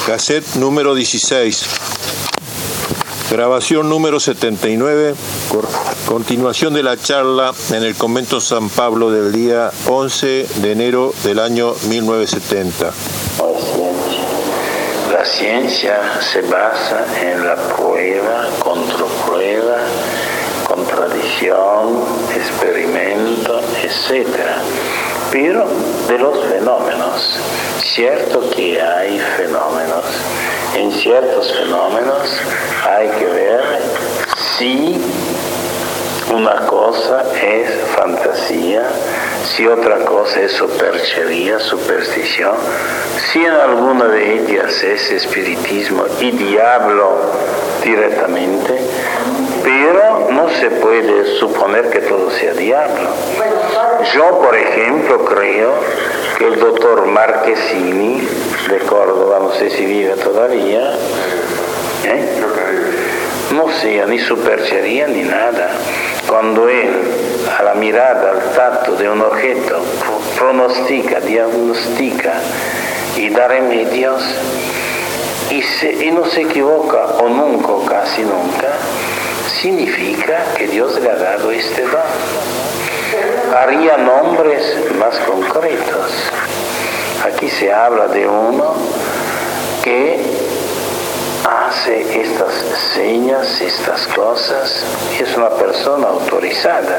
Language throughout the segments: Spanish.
Cassette número 16. Grabación número 79. Continuación de la charla en el Convento San Pablo del día 11 de enero del año 1970. La ciencia se basa en la prueba, contraprueba, contradicción, experimento, etc. Pero de los fenómenos, cierto que hay fenómenos. En ciertos fenómenos hay que ver si una cosa es fantasía, si otra cosa es superchería, superstición, si en alguna de ellas es espiritismo y diablo directamente, pero no se puede suponer que todo sea diablo. Yo, por ejemplo, creo que el doctor Marchesini de Córdoba, no sé si vive todavía, no sea ni superchería ni nada. Cuando él, a la mirada, al tacto de un objeto, pronostica, diagnostica y da remedios, y no se equivoca, o nunca, o casi nunca, significa que Dios le ha dado este don. Haría nombres más concretos. Aquí se habla de uno que hace estas señas, estas cosas, es una persona autorizada.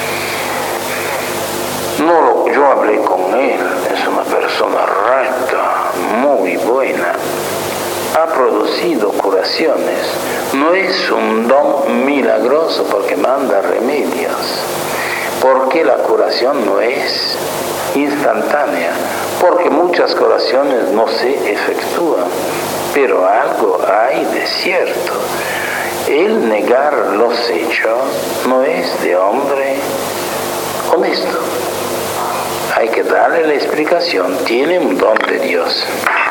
Yo hablé con él, es una persona recta, muy buena, ha producido curaciones, no es un don milagroso porque manda remedios, porque la curación no es instantánea, porque muchas curaciones no se efectúan, pero algo hay de cierto. El negar los hechos no es de hombre honesto. Hay que darle la explicación, tiene un don de Dios.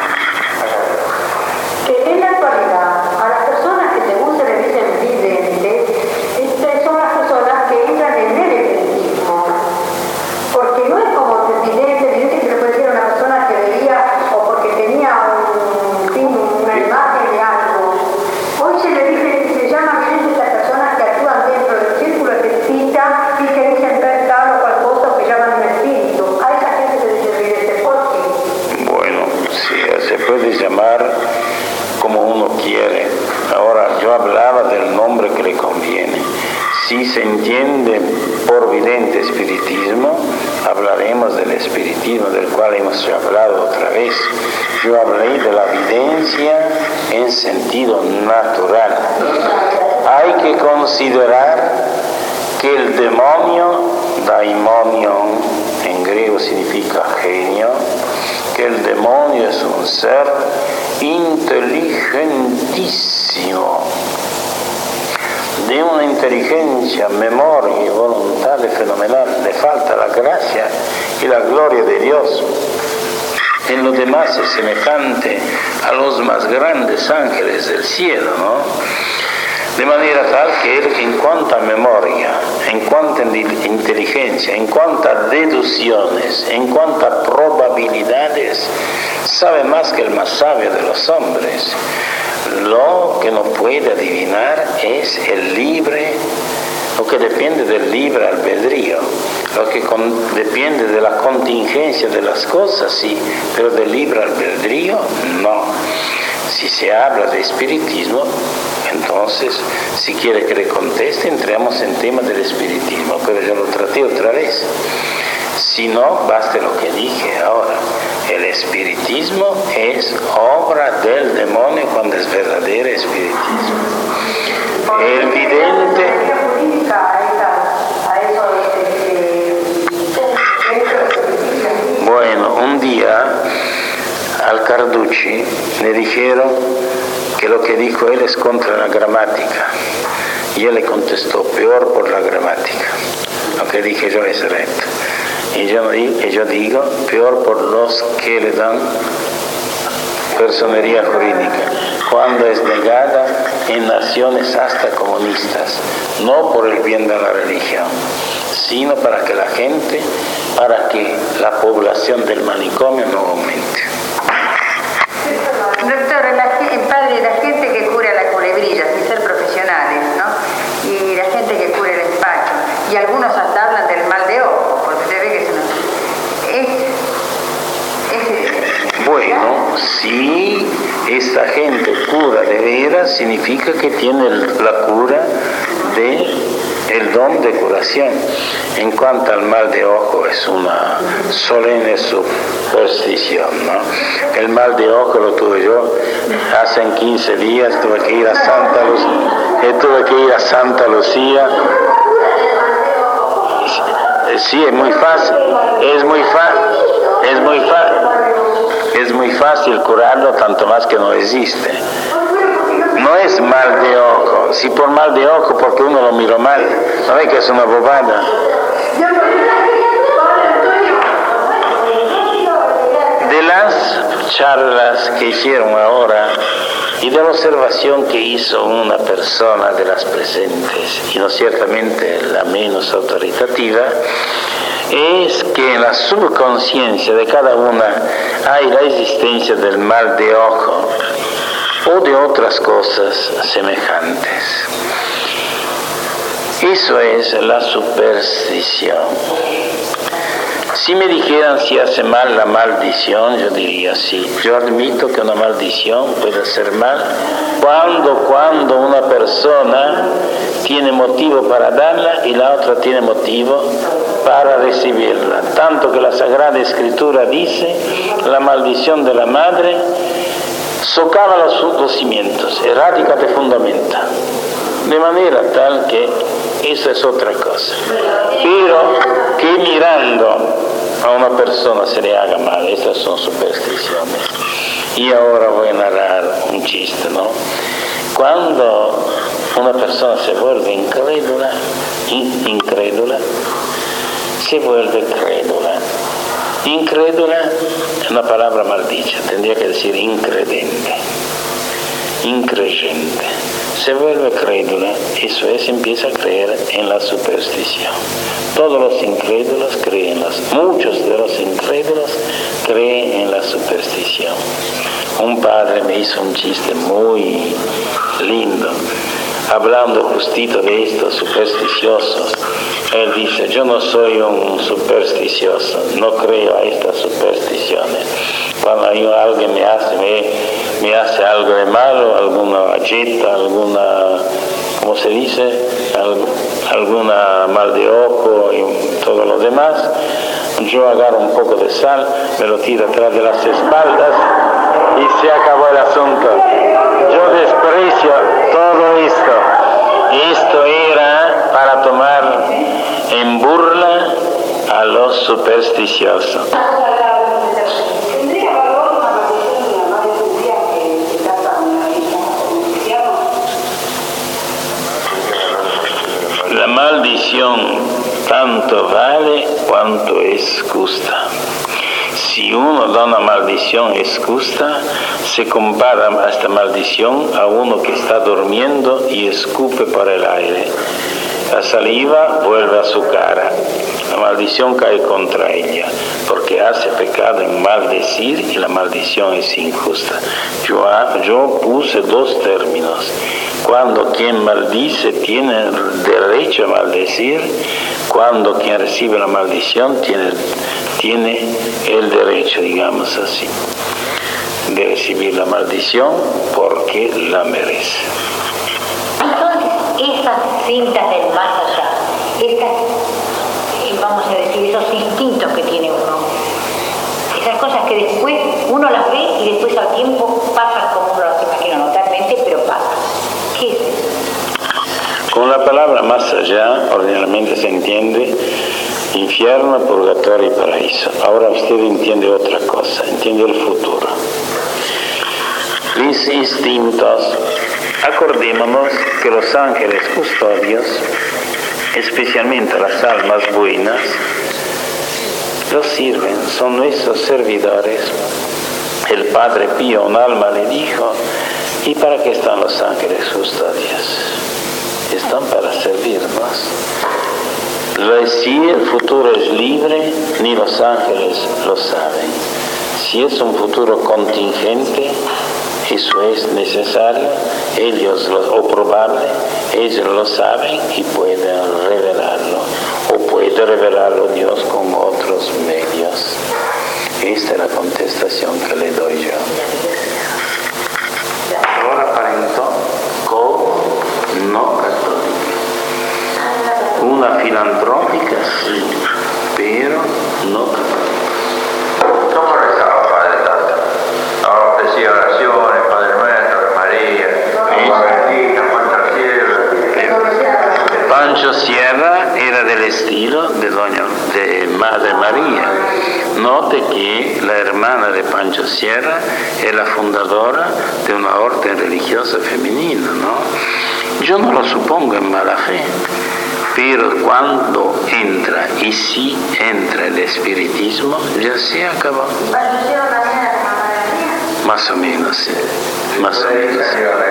Que en la actualidad a las personas que según se les dicen videntes, son las personas que entran en el espiritismo, porque no es como vidente se le puede decir a una persona que veía o porque tenía una imagen de algo. Hoy se llama vidente a las personas que actúan dentro del círculo espiritista y que dicen ver tal o cual cosa que llaman un espíritu. A esa gente se dice vidente. ¿Por qué? Bueno, sí, se puede llamar como uno quiere. Ahora, yo hablaba del nombre que le conviene. Si se entiende por vidente espiritismo, hablaremos del espiritismo, del cual hemos ya hablado otra vez. Yo hablé de la videncia en sentido natural. Hay que considerar que el demonio, daimonion, en griego significa genio, que el demonio es un ser inteligentísimo, de una inteligencia, memoria y voluntad fenomenal. Le falta la gracia y la gloria de Dios. En lo demás es semejante a los más grandes ángeles del cielo, ¿no? De manera tal que él, en cuanto a memoria, en cuanto a inteligencia, en cuanto a deducciones, en cuanto a probabilidades, sabe más que el más sabio de los hombres. Lo que no puede adivinar es el libre, lo que depende del libre albedrío, lo que depende de la contingencia de las cosas, sí, pero del libre albedrío, no. Si se habla de espiritismo, entonces, si quiere que le conteste, entremos en tema del espiritismo, pero yo lo traté otra vez. Si no, baste lo que dije ahora. El espiritismo es obra del demonio cuando es verdadero espiritismo. El vidente... Bueno, un día al Carducci le dijeron que lo que dijo él es contra la gramática. Y él le contestó, peor por la gramática. Lo que dije yo es recto. Y yo digo, peor por los que le dan personería jurídica, cuando es negada en naciones hasta comunistas, no por el bien de la religión, sino para que la población del manicomio no aumente. Doctor, Si esta gente cura de veras, significa que tiene la cura el don de curación. En cuanto al mal de ojo, es una solemne superstición, ¿no? El mal de ojo lo tuve yo hace 15 días, tuve que ir a Santa Lucía. Sí, es muy fácil, es muy fácil curarlo, tanto más que no existe. No es mal de ojo. Si por mal de ojo, porque uno lo miró mal, no ve que es una bobada. De las charlas que hicieron ahora y de la observación que hizo una persona de las presentes, y no ciertamente la menos autoritativa, es que en la subconsciencia de cada una hay la existencia del mal de ojo o de otras cosas semejantes. Eso es la superstición. Si me dijeran si hace mal la maldición, yo diría sí. Yo admito que una maldición puede hacer mal cuando una persona tiene motivo para darla y la otra tiene motivo para recibirla. Tanto que la Sagrada Escritura dice, la maldición de la madre socava los cimientos, erradica te fundamenta. De manera tal que eso es otra cosa. Pero que mirando a una persona se le haga mal, estas son supersticiones. Y ahora voy a narrar un chiste, ¿no? Cuando una persona se vuelve incrédula, se vuelve crédula. Incrédula es una palabra maldicha, tendría que decir incredente, increyente. Se vuelve crédula, eso es, empieza a creer en la superstición. Todos los incrédulos creen, muchos de los incrédulos creen en la superstición. Un padre me hizo un chiste muy lindo, hablando justito de estos supersticiosos. Él dice, yo no soy un supersticioso, no creo a estas supersticiones. Cuando alguien me hace algo de malo, alguna galleta, ¿cómo se dice? Alguna mal de ojo y todo lo demás, yo agarro un poco de sal, me lo tiro atrás de las espaldas y se acabó el asunto. Yo desprecio todo esto. Esto era para tomar en burla a los supersticiosos. La maldición tanto vale cuanto es justa. Si uno da una maldición es justa, se compara a esta maldición a uno que está durmiendo y escupe por el aire. La saliva vuelve a su cara. La maldición cae contra ella, porque hace pecado en maldecir y la maldición es injusta. Yo puse dos términos. Cuando quien maldice tiene el derecho a maldecir, cuando quien recibe la maldición tiene el derecho, digamos así, de recibir la maldición porque la merece. Entonces, esas cintas del más allá, vamos a decir, esos instintos que tiene uno, esas cosas que después uno las ve y después al tiempo pasan como uno las imagina, no totalmente, pero pasan. ¿Qué es eso? Con la palabra más allá, ordinariamente se entiende infierno, purgatorio y paraíso. Ahora usted entiende otra cosa, entiende el futuro. Los instintos, acordémonos que los ángeles custodios, especialmente las almas buenas, los sirven, son nuestros servidores. El Padre Pío, un alma, le dijo, ¿y para qué están los ángeles custodios? Están para servirnos. Si el futuro es libre, ni los ángeles lo saben. Si es un futuro contingente, eso es necesario, o probable, ellos lo saben y pueden revelarlo, o puede revelarlo Dios con otros medios. Esta es la contestación que le doy yo. estilo de Madre María. Note que la hermana de Pancho Sierra es la fundadora de una orden religiosa femenina, ¿no? Yo no lo supongo en mala fe, pero cuando entra, y si entra el espiritismo, ya se acabó. Más o menos, sí. Más o menos.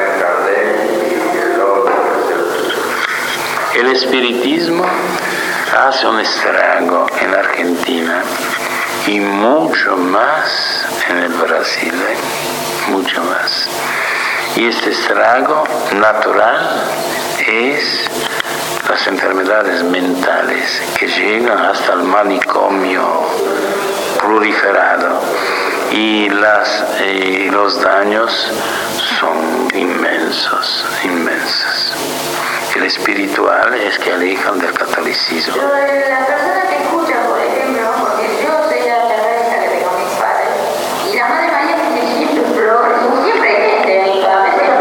El espiritismo hace un estrago en Argentina y mucho más en el Brasil, mucho más. Y este estrago natural es las enfermedades mentales que llegan hasta el manicomio proliferado y los daños son inmensos, inmensos. El espiritual es que alejan del catolicismo. Pero la persona que escucha, por ejemplo, porque yo soy la terrorista que tengo mis padres, y la Madre María tiene siempre flores, siempre hay gente ahí, a veces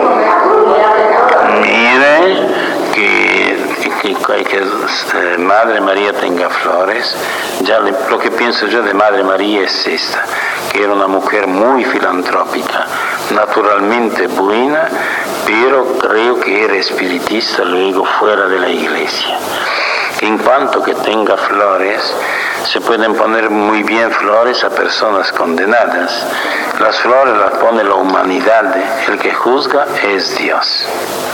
mire que Madre María tenga flores, ya lo que pienso yo de Madre María es esta, que era una mujer muy filantrópica, naturalmente buena, pero creo que era espiritista luego fuera de la iglesia. En cuanto que tenga flores, se pueden poner muy bien flores a personas condenadas. Las flores las pone la humanidad, el que juzga es Dios.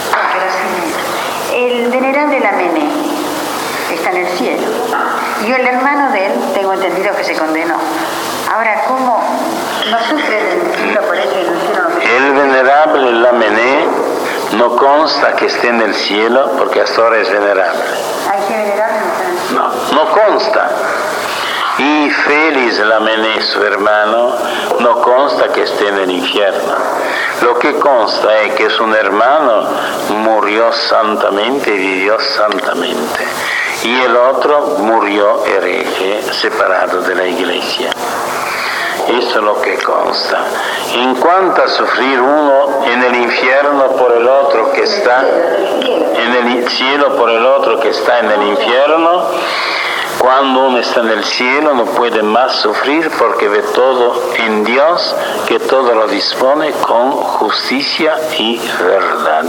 El venerable Lamennais está en el cielo. Y el hermano de él, tengo entendido que se condenó. Ahora, ¿cómo no sufre del cielo por eso y en el cielo no sufre? El venerable Lamennais no consta que esté en el cielo porque hasta ahora es venerable. ¿Hay que venerable? No consta. Y Félix Lamennais, su hermano, no consta que esté en el infierno. Lo que consta es que su hermano murió santamente y vivió santamente. Y el otro murió hereje, separado de la iglesia. Eso es lo que consta. En cuanto a sufrir uno en el infierno por el otro que está en el cielo, por el otro que está en el infierno, cuando uno está en el cielo no puede más sufrir porque ve todo en Dios, que todo lo dispone con justicia y verdad.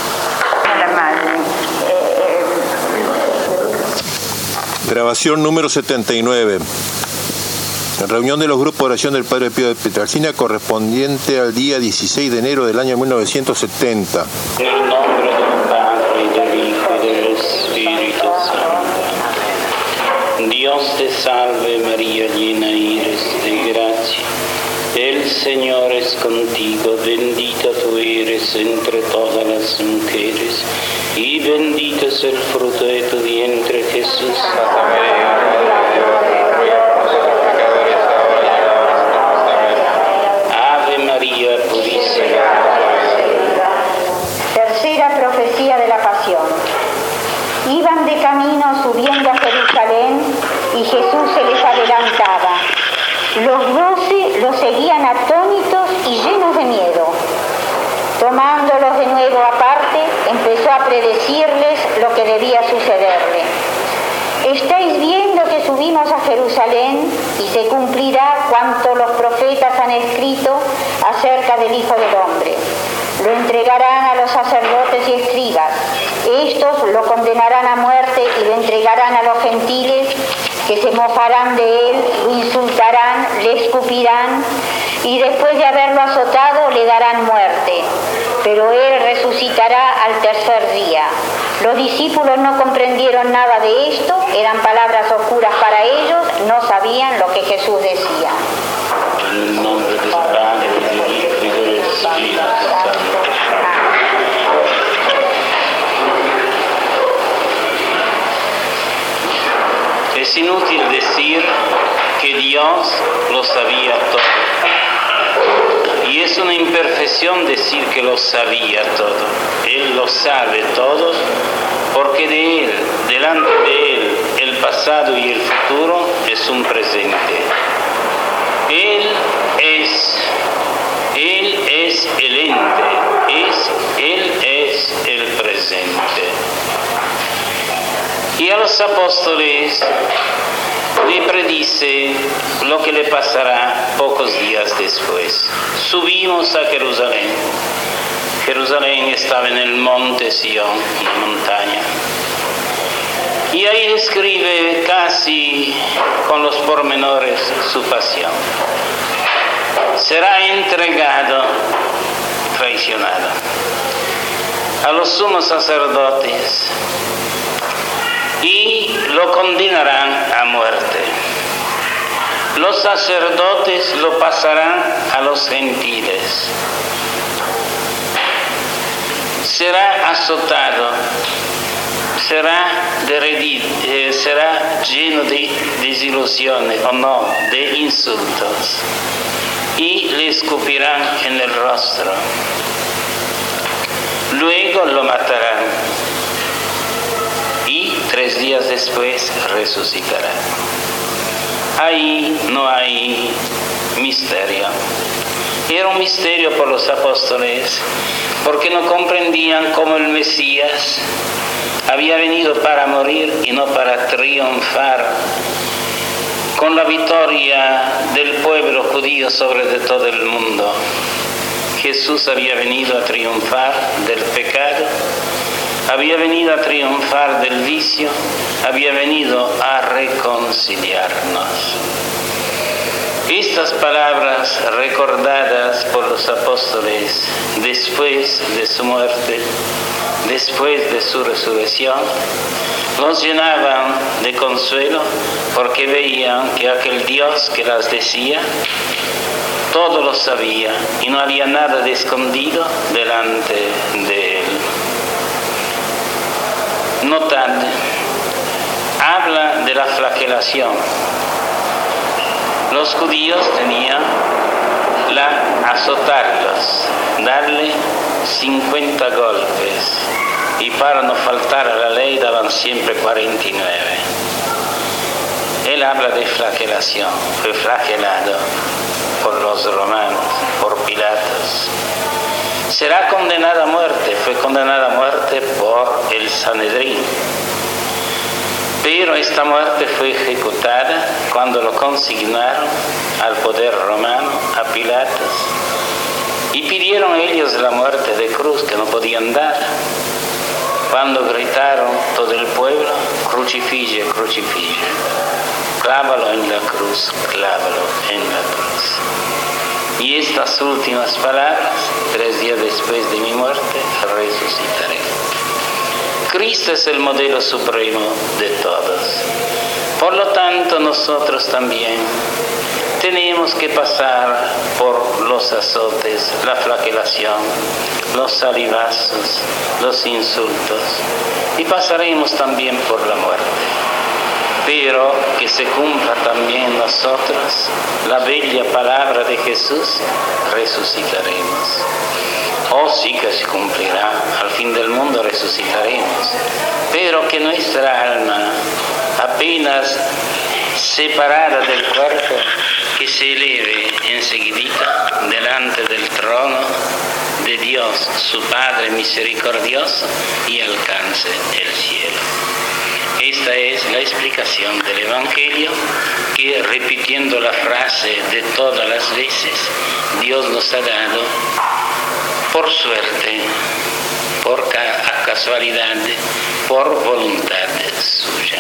Grabación número 79. Reunión de los grupos de oración del Padre Pío de Pietrelcina correspondiente al día 16 de enero del año 1970. En el nombre del Padre, y del Hijo, y del Espíritu Santo. Dios te salve María, llena eres de gracia. El Señor es contigo, bendita tú eres entre todas las mujeres, y bendito es el fruto de tu vientre, Jesús. Santa María, Tercera profecía de la pasión. Iban de camino subiendo a Jerusalén y Jesús se les adelantaba. Los 12 los seguían atónitos y llenos de miedo. Tomándolos de nuevo aparte, empezó a predecirles lo que debía sucederle. Estáis viendo que subimos a Jerusalén y se cumplirá cuanto los profetas han escrito acerca del Hijo del Hombre. Lo entregarán a los sacerdotes y escribas. Estos lo condenarán a muerte y lo entregarán a los gentiles, que se mofarán de él, lo insultarán, le escupirán y después de haberlo azotado le darán muerte. Pero él resucitará al tercer día. Los discípulos no comprendieron nada de esto, eran palabras oscuras para ellos, no sabían lo que Jesús decía. En el nombre del Padre, del Hijo y del Espíritu Santo. Es inútil decir que Dios lo sabía todo. Y es una imperfección decir que lo sabía todo. Él lo sabe todo porque de Él, delante de Él, el pasado y el futuro es un presente. Él es el ente, Él es el presente. Y a los apóstoles le predice lo que le pasará pocos días después. Subimos a Jerusalén. Jerusalén estaba en el monte Sion, una montaña. Y ahí describe casi con los pormenores su pasión. Será entregado, traicionado, a los sumos sacerdotes y lo condenarán a muerte. Los sacerdotes lo pasarán a los gentiles. Será azotado, será lleno de desilusiones o no, de insultos, y le escupirán en el rostro. Luego lo matarán y 3 días después resucitará. Ahí no hay misterio. Era un misterio por los apóstoles, porque no comprendían cómo el Mesías había venido para morir y no para triunfar con la victoria del pueblo judío sobre de todo el mundo. Jesús había venido a triunfar del pecado, había venido a triunfar del vicio, había venido a reconciliarnos. Estas palabras recordadas por los apóstoles después de su muerte, después de su resurrección, los llenaban de consuelo porque veían que aquel Dios que las decía, todo lo sabía y no había nada de escondido delante de él. Notad, habla de la flagelación. Los judíos tenían azotarlos, darle 50 golpes, y para no faltar a la ley daban siempre 49. Él habla de flagelación, fue flagelado por los romanos, por Pilatos. Será condenado a muerte, fue condenado a muerte por el Sanedrín. Pero esta muerte fue ejecutada cuando lo consignaron al poder romano, a Pilatos, y pidieron ellos la muerte de cruz que no podían dar. Cuando gritaron todo el pueblo, crucifige, crucifige, clávalo en la cruz, clávalo en la cruz. Y estas últimas palabras, 3 días después de mi muerte, resucitaré. Cristo es el modelo supremo de todos. Por lo tanto, nosotros también tenemos que pasar por los azotes, la flagelación, los salivazos, los insultos, y pasaremos también por la muerte. Pero que se cumpla también en nosotros la bella palabra de Jesús, resucitaremos. Oh, sí que se cumplirá, al fin del mundo resucitaremos, pero que nuestra alma, apenas separada del cuerpo, que se eleve enseguidita delante del trono de Dios, su Padre misericordioso, y alcance el cielo. Esta es la explicación del Evangelio que, repitiendo la frase de todas las veces, Dios nos ha dado por suerte, por casualidad, por voluntad suya.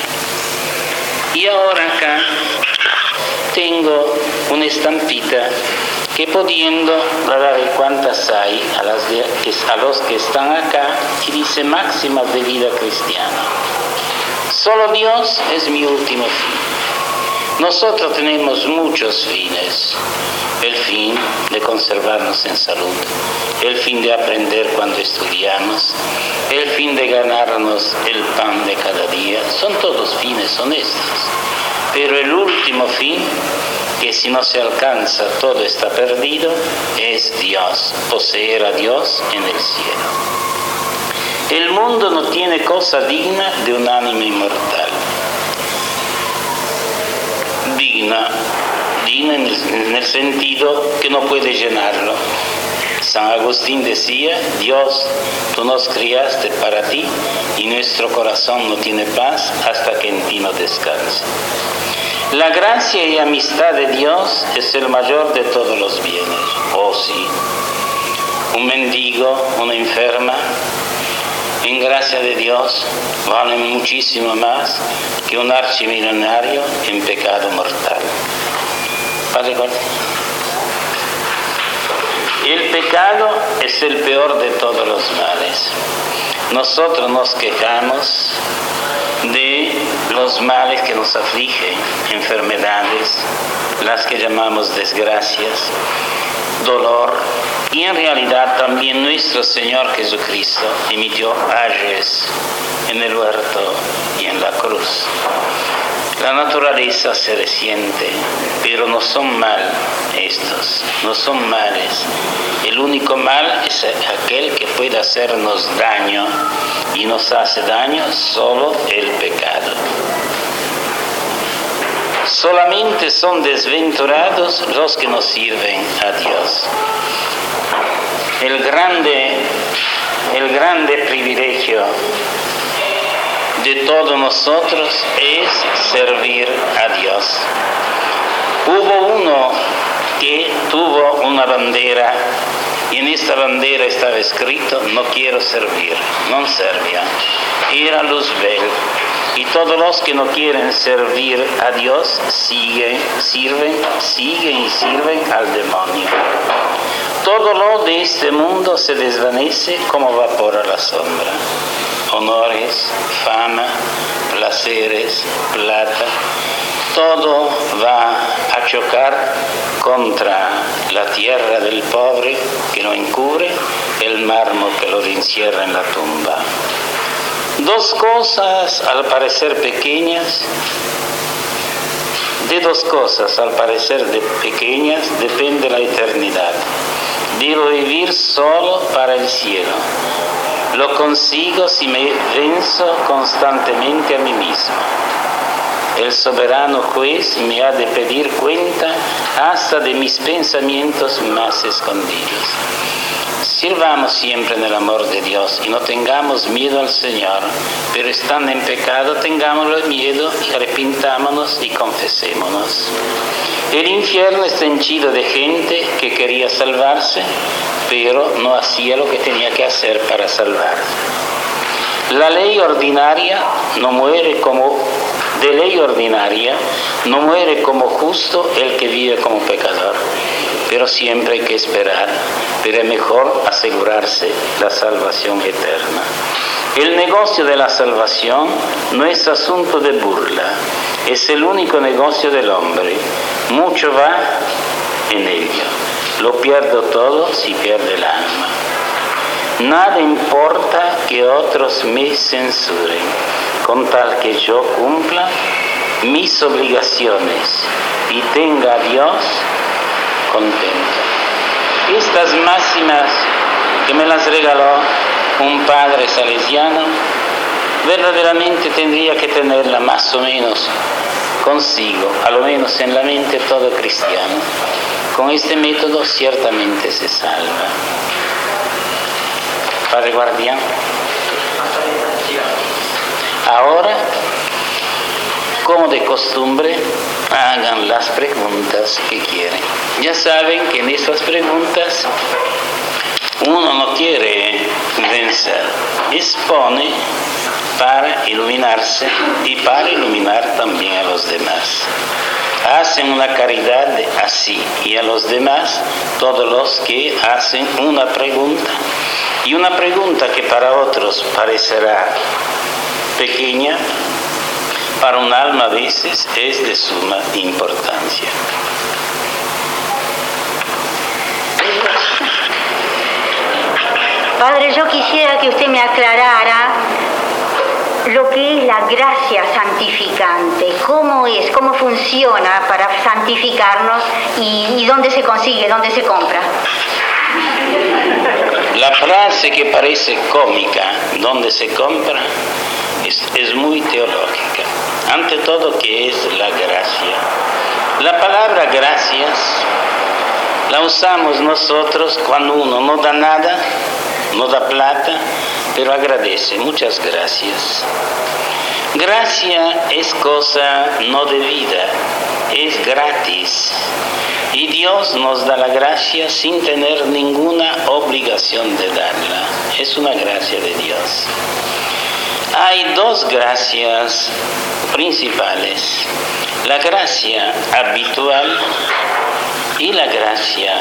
Y ahora acá tengo una estampita que, pudiendo, dar cuántas hay a los que están acá, y dice: máxima de vida cristiana. Solo Dios es mi último fin. Nosotros tenemos muchos fines. El fin de conservarnos en salud, el fin de aprender cuando estudiamos, el fin de ganarnos el pan de cada día. Son todos fines honestos. Pero el último fin, que si no se alcanza todo está perdido, es Dios, poseer a Dios en el cielo. El mundo no tiene cosa digna de un ánima inmortal. Digna en el sentido que no puede llenarlo. San Agustín decía, Dios, tú nos criaste para ti y nuestro corazón no tiene paz hasta que en ti no descanse. La gracia y amistad de Dios es el mayor de todos los bienes. Oh sí, un mendigo, una enferma, en gracia de Dios valen muchísimo más que un archimillonario en pecado mortal. Padre, el pecado es el peor de todos los males. Nosotros nos quejamos de los males que nos afligen, enfermedades, las que llamamos desgracias, dolor, y en realidad también nuestro Señor Jesucristo emitió ayes en el huerto y en la cruz. La naturaleza se resiente, pero no son mal estos, no son males. El único mal es aquel que puede hacernos daño, y nos hace daño solo el pecado. Solamente son desventurados los que no sirven a Dios. El grande privilegio de todos nosotros es servir a Dios. Hubo uno que tuvo una bandera y en esta bandera estaba escrito, no quiero servir, non servia. Era Luzbel. Y todos los que no quieren servir a Dios siguen y sirven al demonio. Todo lo de este mundo se desvanece como vapor a la sombra. Honores, fama, placeres, plata, todo va a chocar contra la tierra del pobre que lo encubre, el mármol que lo encierra en la tumba. Dos cosas al parecer pequeñas, de dos cosas al parecer pequeñas depende la eternidad. Debo vivir solo para el cielo. Lo consigo si me venzo constantemente a mí mismo. El soberano juez me ha de pedir cuenta hasta de mis pensamientos más escondidos. Sirvamos siempre en el amor de Dios y no tengamos miedo al Señor, pero estando en pecado tengámosle miedo y arrepintámonos y confesémonos. El infierno está henchido de gente que quería salvarse, pero no hacía lo que tenía que hacer para salvarse. La ley ordinaria no muere como justo el que vive como pecador. Pero siempre hay que esperar, pero es mejor asegurarse la salvación eterna. El negocio de la salvación no es asunto de burla, es el único negocio del hombre. Mucho va en ello. Lo pierdo todo si pierde el alma. Nada importa que otros me censuren, con tal que yo cumpla mis obligaciones y tenga a Dios contento. Estas máximas que me las regaló un padre salesiano, verdaderamente tendría que tenerla más o menos consigo, a lo menos en la mente todo cristiano. Con este método ciertamente se salva. Padre Guardián. Ahora, como de costumbre, hagan las preguntas que quieren. Ya saben que en esas preguntas uno no quiere vencer, expone para iluminarse y para iluminar también a los demás. Hacen una caridad así, y a los demás, todos los que hacen una pregunta, y una pregunta que para otros parecerá pequeña, para un alma a veces es de suma importancia. Padre, yo quisiera que usted me aclarara lo que es la gracia santificante, cómo es, cómo funciona para santificarnos y dónde se consigue, dónde se compra. La frase que parece cómica, ¿dónde se compra?, es muy teológica. Ante todo, ¿qué es la gracia? La palabra gracias La usamos nosotros cuando uno no da nada, no da plata, pero agradece. Muchas gracias. Gracia es cosa no debida, es gratis. Y Dios nos da la gracia sin tener ninguna obligación de darla. Es una gracia de Dios. Hay dos gracias principales: la gracia habitual y la gracia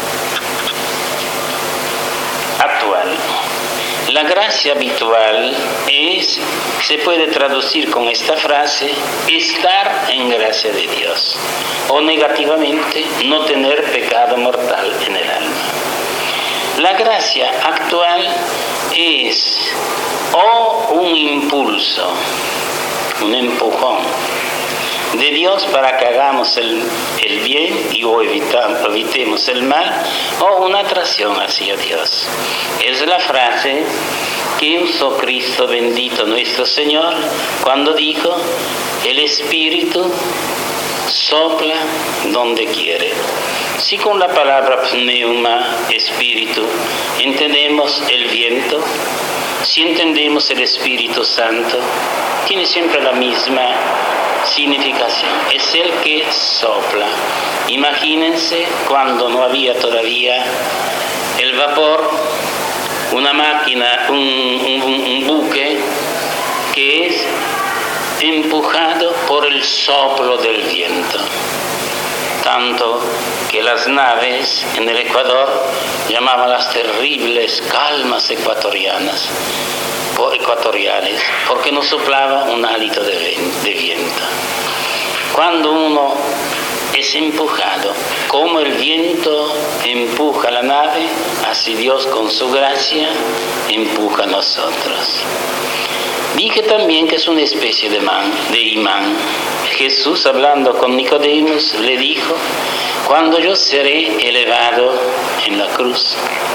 actual. La gracia habitual se puede traducir con esta frase: estar en gracia de Dios, o negativamente, no tener pecado mortal en el alma. La gracia actual es o un impulso, un empujón de Dios para que hagamos el bien y o evitemos el mal, o una atracción hacia Dios. Es la frase que usó Cristo bendito nuestro Señor cuando dijo: el Espíritu sopla donde quiere. Si con la palabra pneuma, espíritu, entendemos el viento, si entendemos el Espíritu Santo, tiene siempre la misma significación. Es el que sopla. Imagínense cuando no había todavía el vapor, una máquina, un buque que es empujado por el soplo del viento. Tanto que las naves en el Ecuador llamaban las terribles calmas ecuatoriales, porque no soplaba un hálito de viento. Cuando uno es empujado, como el viento empuja la nave, así Dios con su gracia empuja a nosotros. Dije también que es una especie de imán. Jesús, hablando con Nicodemos, le dijo: cuando yo seré elevado en la cruz,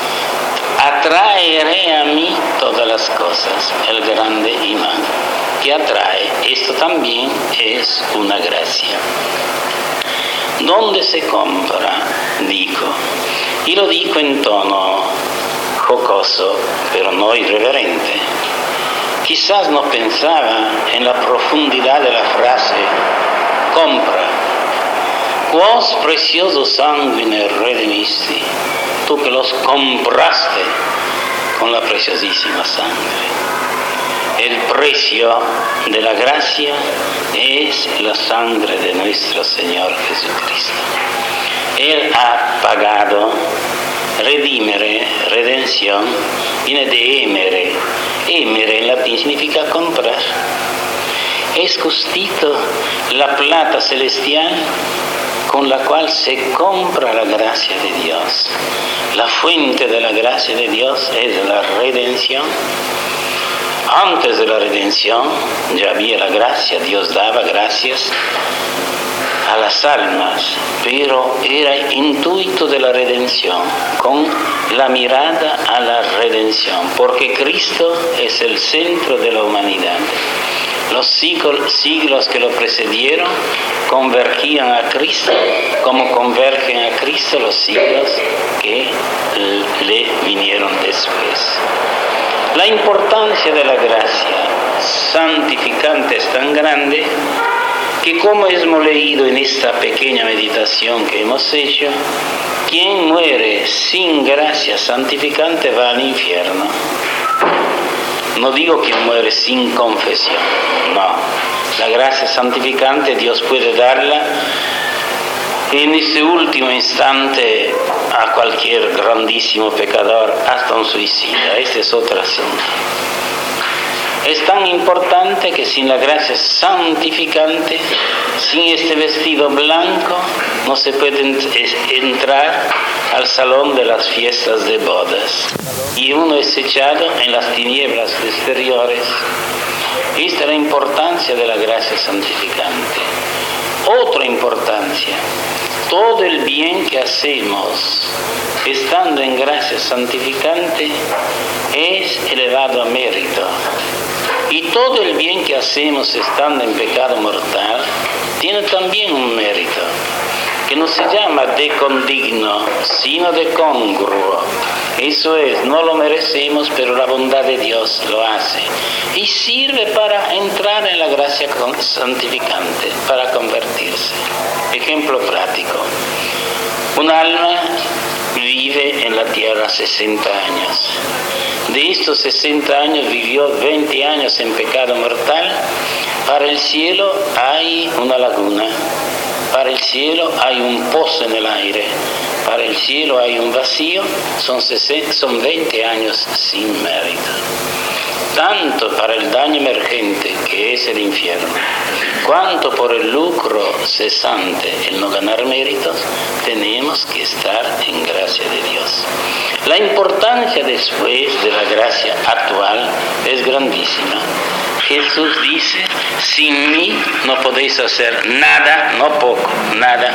atraeré a mí todas las cosas, el grande imán que atrae. Esto también es una gracia. ¿Dónde se compra? Dijo. Y lo dijo en tono jocoso, pero no irreverente. Quizás no pensaba en la profundidad de la frase: compra. Quos precioso sanguine redimisti, tú que los compraste con la preciosísima sangre. El precio de la gracia es la sangre de nuestro Señor Jesucristo. Él ha pagado. Redimere, redención, viene de emere. Emere en latín significa comprar. Es justito la plata celestial con la cual se compra la gracia de Dios. La fuente de la gracia de Dios es la redención. Antes de la redención ya había la gracia, Dios daba gracias a las almas, pero era intuito de la redención, con la mirada a la redención, porque Cristo es el centro de la humanidad. Los siglos que lo precedieron convergían a Cristo, como convergen a Cristo los siglos que le vinieron después. La importancia de la gracia santificante es tan grande que, como hemos leído en esta pequeña meditación que hemos hecho, quien muere sin gracia santificante va al infierno. No digo quien muere sin confesión, no. La gracia santificante Dios puede darla en este último instante a cualquier grandísimo pecador, hasta un suicida. Este es otro asunto. Es tan importante que sin la gracia santificante, sin este vestido blanco, no se puede entrar al salón de las fiestas de bodas. Y uno es echado en las tinieblas exteriores. Esta es la importancia de la gracia santificante. Otra importancia: todo el bien que hacemos estando en gracia santificante es elevado a mérito. Y todo el bien que hacemos estando en pecado mortal tiene también un mérito. que no se llama de condigno, sino de congruo. Eso es, no lo merecemos, pero la bondad de Dios lo hace. Y sirve para entrar en la gracia santificante, para convertirse. Ejemplo práctico. Un alma vive en la tierra 60 años. De estos 60 años vivió 20 años en pecado mortal. Para el cielo hay una laguna. Para el cielo hay un pozo en el aire. Para el cielo hay un vacío. Son 20 años sin mérito. Tanto para el daño emergente, que es el infierno, cuanto por el lucro cesante, el no ganar méritos, tenemos que estar en gracia de Dios. La importancia después de la gracia actual es grandísima. Jesús dice, sin mí no podéis hacer nada, no poco, nada.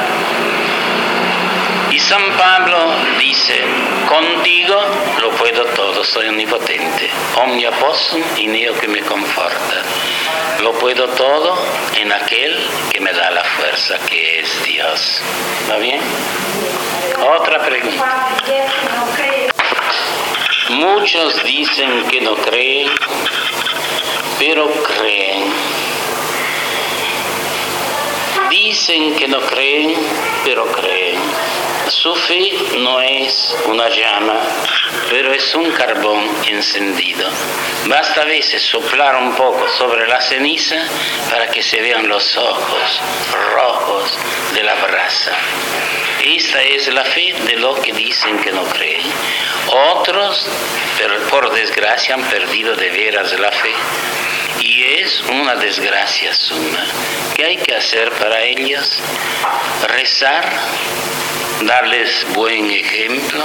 Y San Pablo dice, contigo lo puedo todo, soy omnipotente. Omnia possum in eo que me conforta. Lo puedo todo en aquel que me da la fuerza, que es Dios. ¿Va bien? Otra pregunta. Muchos dicen que no creen, pero creen. Dicen que no creen, pero creen. Su fe no es una llama, pero es un carbón encendido. Basta a veces soplar un poco sobre la ceniza para que se vean los ojos rojos de la brasa. Esta es la fe de los que dicen que no creen. Otros, por desgracia, han perdido de veras la fe. Y es una desgracia suma. ¿Qué hay que hacer para ellos? Rezar, darles buen ejemplo,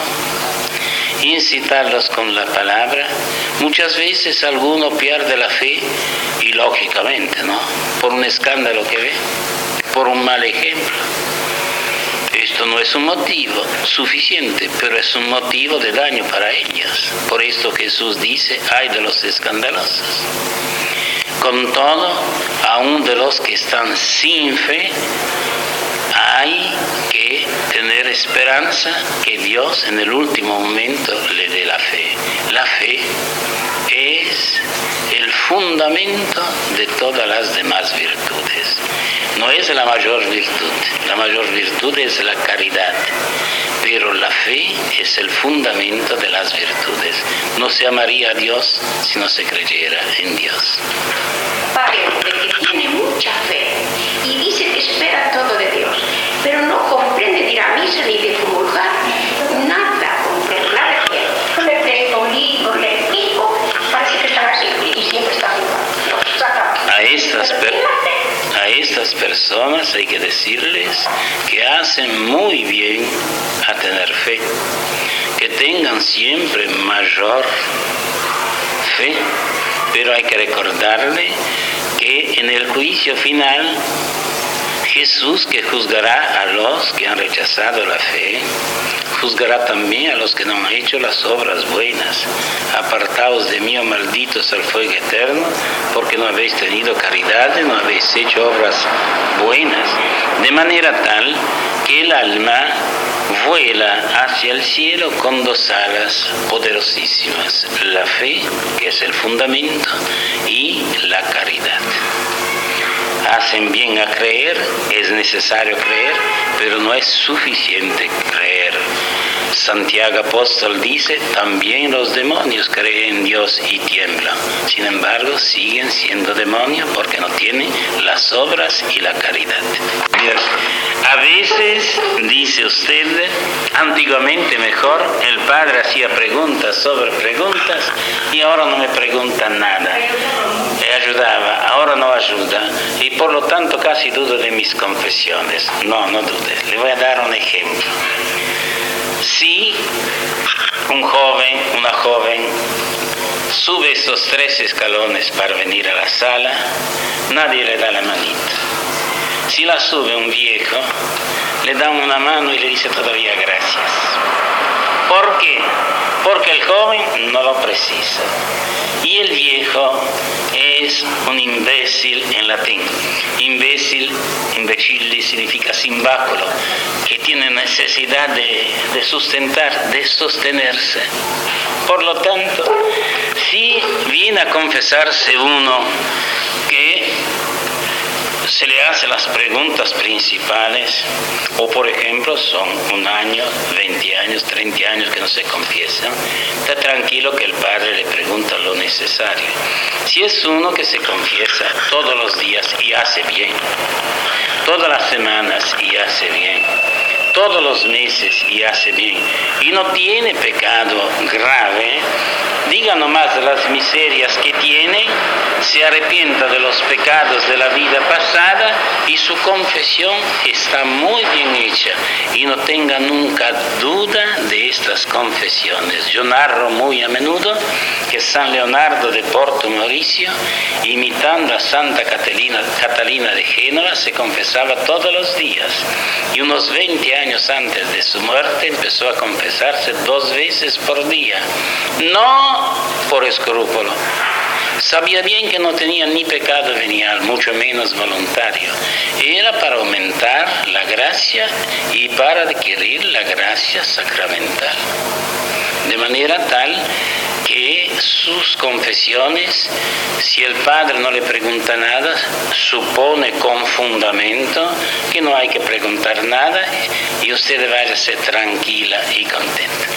incitarlos con la palabra. Muchas veces alguno pierde la fe, y lógicamente, ¿no? Por un escándalo que ve, por un mal ejemplo. Esto no es un motivo suficiente, pero es un motivo de daño para ellos. Por esto Jesús dice, ay de los escandalosos. Con todo, aún de los que están sin fe, hay que tener esperanza que Dios en el último momento le dé la fe. La fe es el fundamento de todas las demás virtudes. No es la mayor virtud es la caridad, pero la fe es el fundamento de las virtudes. No se amaría a Dios si no se creyera en Dios. Parece que tiene mucha fe y dice que espera todo de Dios, pero no comprende de ir a misa ni de comulgar, nada comprende, nada quiere. Le presto un libro, le explico, parece que está así y siempre está igual. A estas personas hay que decirles que hacen muy bien a tener fe, que tengan siempre mayor fe, pero hay que recordarle que en el juicio final Jesús, que juzgará a los que han rechazado la fe, juzgará también a los que no han hecho las obras buenas. Apartaos de mí, oh malditos, al fuego eterno, porque no habéis tenido caridad, no habéis hecho obras buenas. De manera tal que el alma vuela hacia el cielo con dos alas poderosísimas: la fe, que es el fundamento, y la caridad. Hacen bien a creer, es necesario creer, pero no es suficiente creer. Santiago apóstol dice, también los demonios creen en Dios y tiemblan. Sin embargo, siguen siendo demonios porque no tienen las obras y la caridad. A veces, dice usted, antiguamente mejor, el padre hacía preguntas sobre preguntas y ahora no me pregunta nada. Le ayudaba, ahora no ayuda y por lo tanto casi dudo de mis confesiones. No dude, le voy a dar un ejemplo. Si un joven, una joven, sube estos 3 escalones para venir a la sala, nadie le da la manita. Si la sube un viejo, le dan una mano y le dice todavía gracias. ¿Por qué? Porque el joven no lo precisa. Y el viejo es un imbécil en latín. Imbecille significa simbáculo, que tiene necesidad de sostenerse. Por lo tanto, si viene a confesarse uno que se le hacen las preguntas principales, o por ejemplo son 1 año, 20 años, 30 años que no se confiesan, está tranquilo que el padre le pregunta lo necesario. Si es uno que se confiesa todos los días y hace bien, todas las semanas y hace bien, todos los meses y hace bien, y no tiene pecado grave, diga nomás las miserias que tiene, se arrepienta de los pecados de la vida pasada y su confesión está muy bien hecha, y no tenga nunca duda de estas confesiones. Yo narro muy a menudo que San Leonardo de Porto Mauricio, imitando a Santa Catalina de Génova, se confesaba todos los días, y unos 20 años antes de su muerte empezó a confesarse 2 veces por día, no por escrúpulo. Sabía bien que no tenía ni pecado venial, mucho menos voluntario. Era para aumentar la gracia y para adquirir la gracia sacramental. De manera tal que sus confesiones, si el padre no le pregunta nada, supone con fundamento que no hay que preguntar nada y usted váyase tranquila y contenta.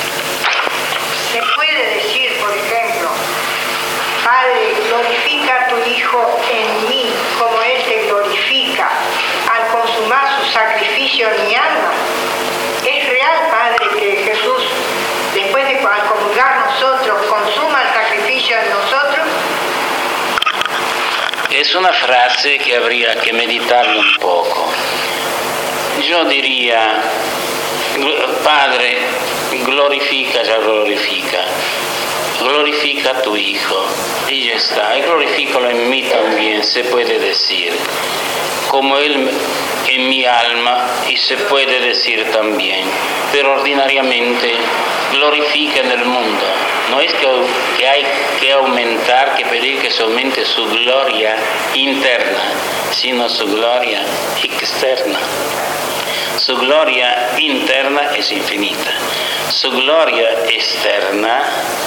Se puede decir, por ejemplo, Padre, glorifica a tu Hijo en mí, como Él te glorifica, al consumar su sacrificio en mi alma. ¿Es real, Padre, que Jesús, después de al comulgar nosotros, consuma el sacrificio en nosotros? Es una frase que habría que meditarlo un poco. Yo diría, Padre, glorifica a tu Hijo, y ya está, y glorifícalo en mí también, se puede decir, como Él en mi alma, y se puede decir también, pero ordinariamente glorifica en el mundo. No es que hay que aumentar, que pedir que se aumente su gloria interna, sino su gloria externa. Su gloria interna es infinita. Su gloria externa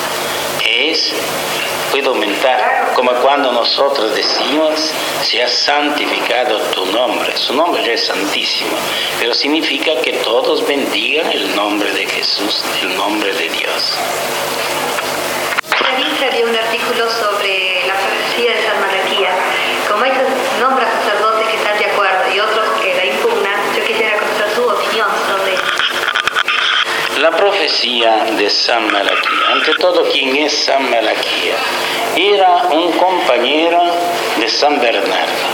puede aumentar, como cuando nosotros decimos, sea santificado tu nombre. Su nombre ya es santísimo, pero significa que todos bendigan el nombre de Jesús, el nombre de Dios. También salió un artículo sobre la profecía de San Malaquía. Como ellos nombran sacerdotes que están de acuerdo y otros que la impugnan, yo quisiera conocer su opinión sobre eso. La profecía de San Malaquía. Ante todo, ¿quién es San Malaquía? Era un compañero de San Bernardo.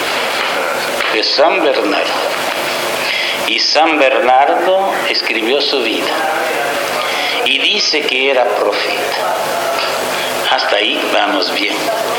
Y San Bernardo escribió su vida y dice que era profeta. Hasta ahí vamos bien.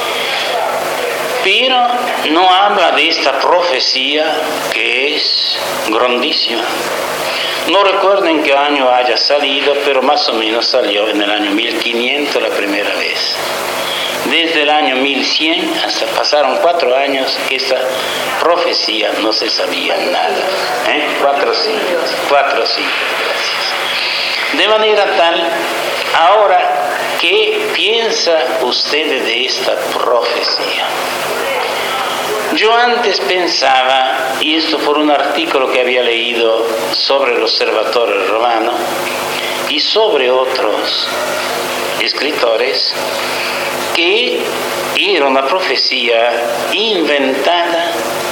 Pero no habla de esta profecía, que es grandísima. No recuerdo en qué año haya salido, pero más o menos salió en el año 1500 la primera vez. Desde el año 1100 hasta pasaron 4 años que esta profecía no se sabía nada. 4 siglos, gracias. De manera tal, ahora, ¿qué piensa usted de esta profecía? Yo antes pensaba, y esto por un artículo que había leído sobre el Observatorio Romano y sobre otros escritores, que era una profecía inventada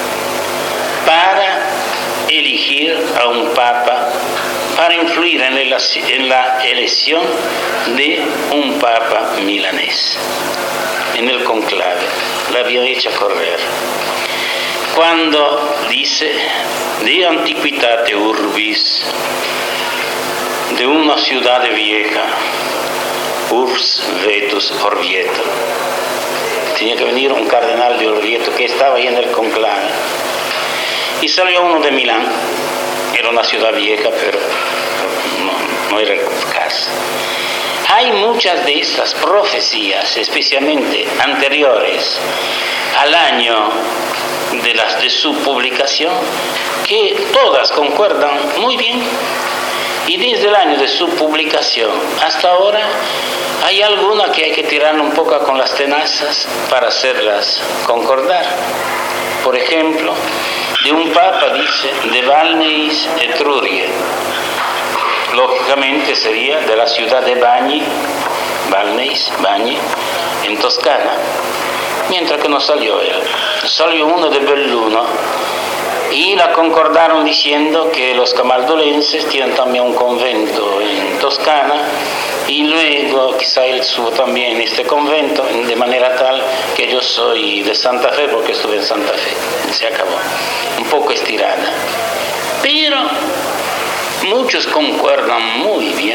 para elegir a un papa, para influir en la elección de un papa milanés en el conclave. La había hecho correr. Cuando dice de antiquitate urbis, de una ciudad vieja, urbs vetus Orvieto. Tenía que venir un cardenal de Orvieto que estaba ahí en el conclave. Y salió uno de Milán. Era una ciudad vieja, pero no era el caso. Hay muchas de estas profecías, especialmente anteriores al año de su publicación, que todas concuerdan muy bien. Y desde el año de su publicación hasta ahora, hay alguna que hay que tirar un poco con las tenazas para hacerlas concordar. Por ejemplo, de un papa dice de Valneis Etruria. Lógicamente sería de la ciudad de Bagni, Valneis, Bagni, en Toscana. Mientras que no salió él, salió uno de Belluno. Y la concordaron diciendo que los camaldulenses tienen también un convento en Toscana y luego quizá él estuvo también en este convento, de manera tal que yo soy de Santa Fe porque estuve en Santa Fe. Se acabó. Un poco estirada. Pero muchos concuerdan muy bien.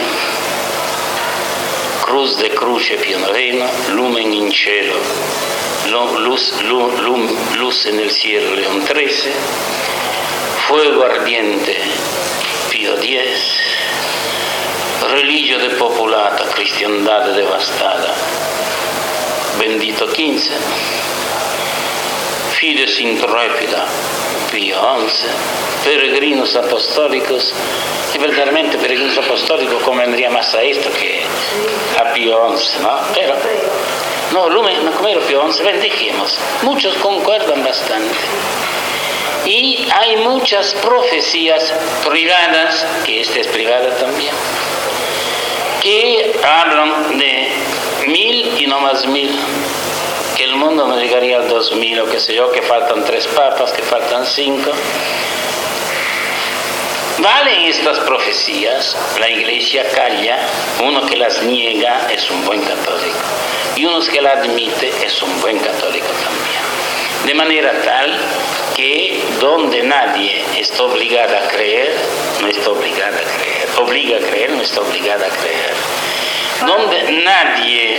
Cruz de Cruce Pio IX, Lumen in Cielo, luz en el cielo, León XIII, Fuego ardiente, Pio X, Religio de populata, cristiandad devastada, Bendito XV, Fides intrépida, Pio XI, Peregrinos apostólicos, y verdaderamente peregrinos apostólicos convendría más a esto que a Pio XI, ¿no? Pero, no, Lumen, como era Pio XI, dejemos, muchos concuerdan bastante. Y hay muchas profecías privadas, que esta es privada también, que hablan de 1000 y no más 1000, que el mundo no llegaría al 2000 o qué sé yo, que faltan 3 papas, que faltan 5. Valen estas profecías, la Iglesia calla, uno que las niega es un buen católico, y uno que las admite es un buen católico también. De manera tal que donde nadie está obligado a creer, no está obligado a creer, obliga a creer, no está obligado a creer. Donde nadie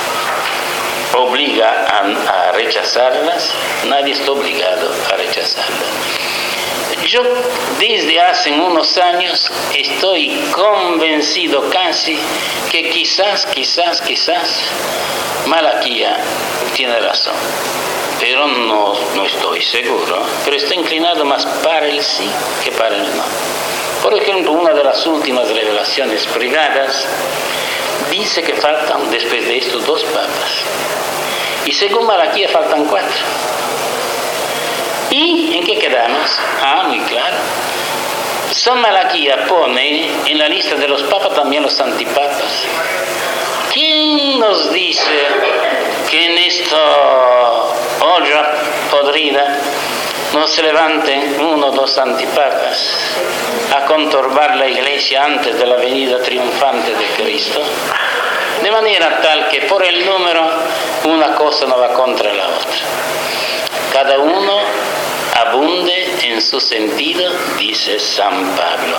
obliga a rechazarlas, nadie está obligado a rechazarlas. Yo desde hace unos años estoy convencido casi que quizás Malaquía tiene razón, pero no estoy seguro, pero estoy inclinado más para el sí que para el no. Por ejemplo, una de las últimas revelaciones privadas dice que faltan después de estos 2 papas, y según Malaquía faltan 4. ¿Y en qué quedamos? Muy claro. San Malaquía pone en la lista de los papas también los antipapas. ¿Quién nos dice que en esta olla podrida no se levanten 1 o 2 antipapas a conturbar la Iglesia antes de la venida triunfante de Cristo? De manera tal que por el número una cosa no va contra la otra. Cada uno abunde en su sentido, dice San Pablo.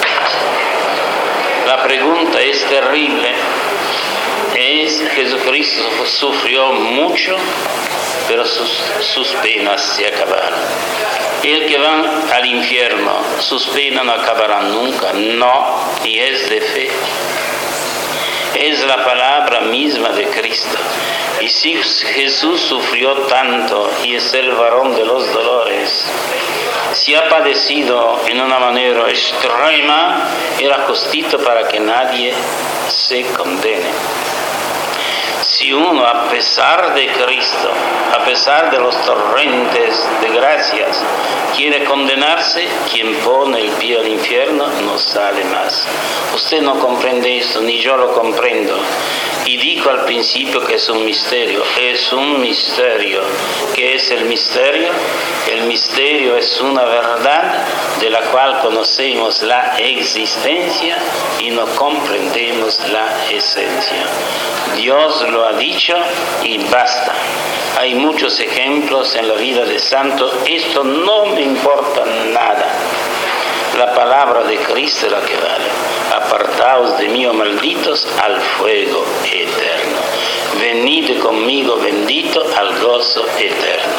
La pregunta es terrible. Jesucristo sufrió mucho, pero sus penas se acabaron. El que va al infierno, sus penas no acabarán nunca. No, y es de fe. Es la palabra misma de Cristo. Y si Jesús sufrió tanto y es el varón de los dolores, si ha padecido en una manera extrema, era justito para que nadie se condene. Si uno, a pesar de Cristo, a pesar de los torrentes de gracias, quiere condenarse, quien pone el pie al infierno no sale más. Usted no comprende esto, ni yo lo comprendo. Y dijo al principio que es un misterio. Es un misterio. ¿Qué es el misterio? El misterio es una verdad de la cual conocemos la existencia y no comprendemos la esencia. Dios lo ha dicho y basta. Hay muchos ejemplos en la vida de santos. Esto no me importa nada. La palabra de Cristo es la que vale. Apartaos de mí, oh malditos, al fuego eterno. Venid conmigo, bendito, al gozo eterno.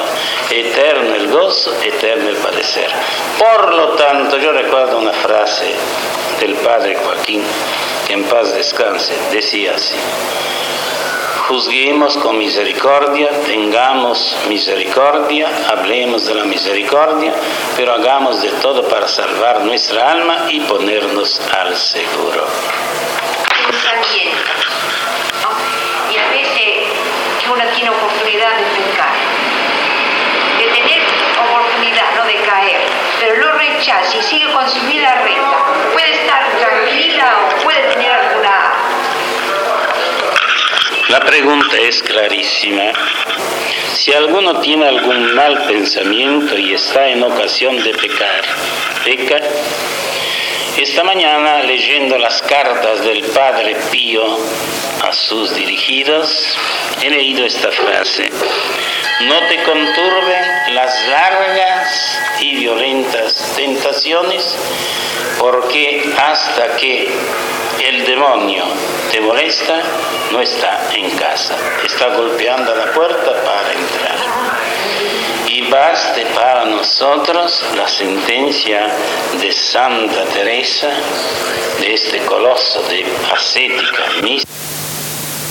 eterno el gozo, eterno el padecer. Por lo tanto, yo recuerdo una frase del padre Joaquín, que en paz descanse, decía así: juzguemos con misericordia, tengamos misericordia, hablemos de la misericordia, pero hagamos de todo para salvar nuestra alma y ponernos al seguro. Pensamiento, ¿no? Y a veces que uno tiene oportunidad de pecar, de tener oportunidad, no de caer, pero lo rechaza y sigue con su vida recta, puede estar tranquila o puede tener alguna... La pregunta es clarísima. Si alguno tiene algún mal pensamiento y está en ocasión de pecar, peca. Esta mañana, leyendo las cartas del Padre Pío a sus dirigidos, he leído esta frase: no te conturben las largas y violentas tentaciones, porque hasta que el demonio te molesta, no está en casa, está golpeando a la puerta para entrar. Y baste para nosotros la sentencia de Santa Teresa, de este coloso de ascética mística,